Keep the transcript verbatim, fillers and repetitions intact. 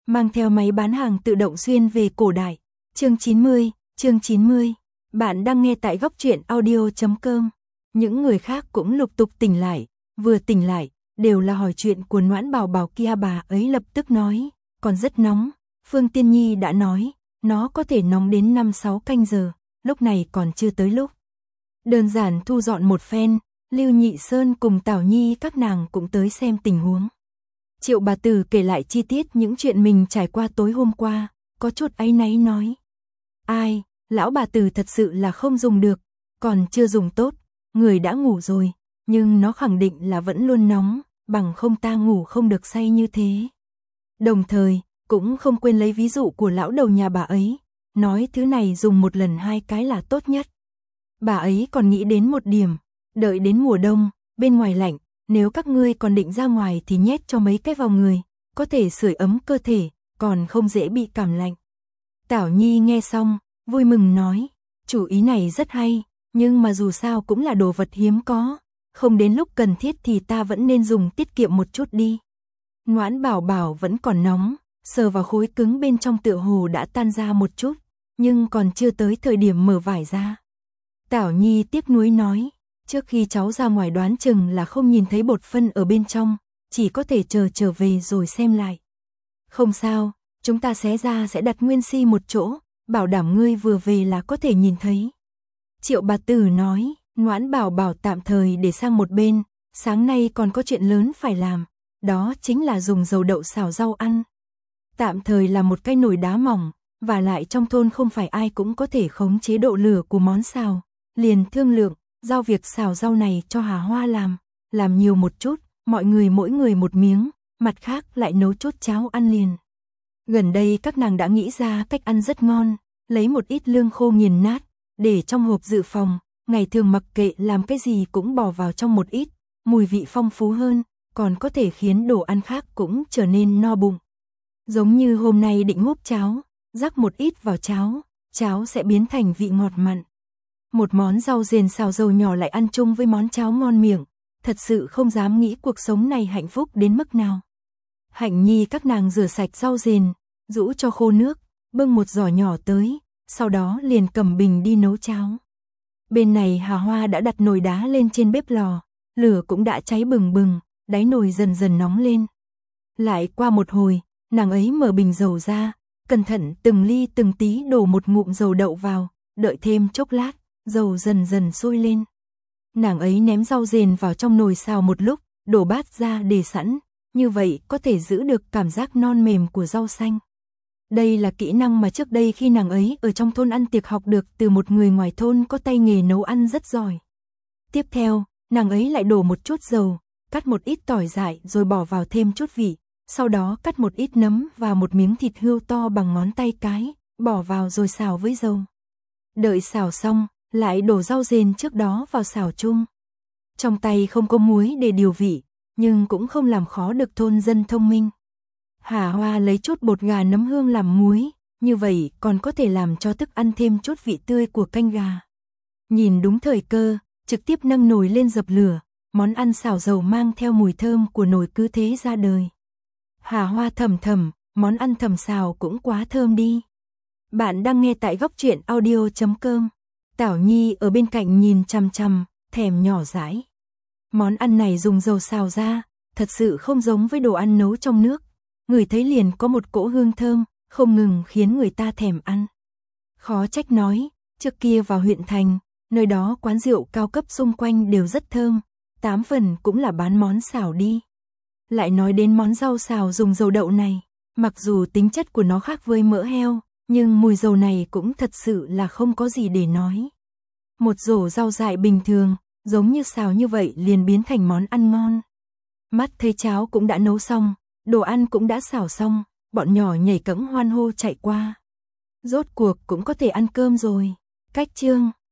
mang theo máy bán hàng tự động xuyên về cổ đại. Chương chín mươi, chương chín mươi. Bạn đang nghe tại góc truyện audio chấm com. Những người khác cũng lục tục tỉnh lại, vừa tỉnh lại, đều là hỏi chuyện của Noãn Bảo Bảo kia. Bà ấy lập tức nói, còn rất nóng, Phương Tiên Nhi đã nói, nó có thể nóng đến năm sáu canh giờ, lúc này còn chưa tới lúc. Đơn giản thu dọn một phen, Lưu Nhị Sơn cùng Tảo Nhi các nàng cũng tới xem tình huống. Triệu bà tử kể lại chi tiết những chuyện mình trải qua tối hôm qua, có chút áy náy nói. Ai, lão bà tử thật sự là không dùng được, còn chưa dùng tốt, người đã ngủ rồi, nhưng nó khẳng định là vẫn luôn nóng, bằng không ta ngủ không được say như thế. Đồng thời, cũng không quên lấy ví dụ của lão đầu nhà bà ấy, nói thứ này dùng một lần hai cái là tốt nhất. Bà ấy còn nghĩ đến một điểm, đợi đến mùa đông, bên ngoài lạnh, nếu các ngươi còn định ra ngoài thì nhét cho mấy cái vào người, có thể sưởi ấm cơ thể, còn không dễ bị cảm lạnh. Tảo Nhi nghe xong, vui mừng nói, chủ ý này rất hay, nhưng mà dù sao cũng là đồ vật hiếm có, không đến lúc cần thiết thì ta vẫn nên dùng tiết kiệm một chút đi. Noãn Bảo Bảo vẫn còn nóng, sờ vào khối cứng bên trong tựa hồ đã tan ra một chút, nhưng còn chưa tới thời điểm mở vải ra. Tảo Nhi tiếc nuối nói, trước khi cháu ra ngoài đoán chừng là không nhìn thấy bột phân ở bên trong, chỉ có thể chờ trở về rồi xem lại. Không sao, chúng ta xé ra sẽ đặt nguyên si một chỗ, bảo đảm ngươi vừa về là có thể nhìn thấy. Triệu bà tử nói, Noãn Bảo Bảo tạm thời để sang một bên, sáng nay còn có chuyện lớn phải làm, đó chính là dùng dầu đậu xào rau ăn. Tạm thời là một cái nồi đá mỏng, và lại trong thôn không phải ai cũng có thể khống chế độ lửa của món xào, liền thương lượng, giao việc xào rau này cho Hà Hoa làm, làm nhiều một chút, mọi người mỗi người một miếng, mặt khác lại nấu chút cháo ăn liền. Gần đây các nàng đã nghĩ ra cách ăn rất ngon, lấy một ít lương khô nghiền nát, để trong hộp dự phòng, ngày thường mặc kệ làm cái gì cũng bỏ vào trong một ít, mùi vị phong phú hơn, còn có thể khiến đồ ăn khác cũng trở nên no bụng. Giống như hôm nay định húp cháo, rắc một ít vào cháo, cháo sẽ biến thành vị ngọt mặn. Một món rau rền xào dầu nhỏ lại ăn chung với món cháo ngon miệng, thật sự không dám nghĩ cuộc sống này hạnh phúc đến mức nào. Hạnh Nhi các nàng rửa sạch rau rền, rũ cho khô nước, bưng một giỏ nhỏ tới, sau đó liền cầm bình đi nấu cháo. Bên này Hà Hoa đã đặt nồi đá lên trên bếp lò, lửa cũng đã cháy bừng bừng, đáy nồi dần dần nóng lên. Lại qua một hồi, nàng ấy mở bình dầu ra, cẩn thận từng ly từng tí đổ một ngụm dầu đậu vào, đợi thêm chốc lát, dầu dần dần sôi lên. Nàng ấy ném rau rền vào trong nồi xào một lúc, đổ bát ra để sẵn, như vậy có thể giữ được cảm giác non mềm của rau xanh. Đây là kỹ năng mà trước đây khi nàng ấy ở trong thôn ăn tiệc học được từ một người ngoài thôn có tay nghề nấu ăn rất giỏi. Tiếp theo, nàng ấy lại đổ một chút dầu, cắt một ít tỏi dại rồi bỏ vào thêm chút vị, sau đó cắt một ít nấm và một miếng thịt hươu to bằng ngón tay cái, bỏ vào rồi xào với dầu. Đợi xào xong, lại đổ rau rền trước đó vào xào chung. Trong tay không có muối để điều vị, nhưng cũng không làm khó được thôn dân thông minh. Hà Hoa lấy chút bột gà nấm hương làm muối, như vậy còn có thể làm cho thức ăn thêm chút vị tươi của canh gà. Nhìn đúng thời cơ, trực tiếp nâng nồi lên dập lửa, món ăn xào dầu mang theo mùi thơm của nồi cứ thế ra đời. Hà Hoa thầm thầm, món ăn thầm xào cũng quá thơm đi. Bạn đang nghe tại góc truyện audio chấm com. Tảo Nhi ở bên cạnh nhìn chằm chằm, thèm nhỏ dãi. Món ăn này dùng dầu xào ra, thật sự không giống với đồ ăn nấu trong nước. Người thấy liền có một cỗ hương thơm, không ngừng khiến người ta thèm ăn. Khó trách nói, trước kia vào huyện thành, nơi đó quán rượu cao cấp xung quanh đều rất thơm, tám phần cũng là bán món xào đi. Lại nói đến món rau xào dùng dầu đậu này, mặc dù tính chất của nó khác với mỡ heo, nhưng mùi dầu này cũng thật sự là không có gì để nói. Một rổ rau dại bình thường, giống như xào như vậy liền biến thành món ăn ngon. Mắt thấy cháo cũng đã nấu xong, đồ ăn cũng đã xào xong, bọn nhỏ nhảy cẫng hoan hô chạy qua. Rốt cuộc cũng có thể ăn cơm rồi. Cách chương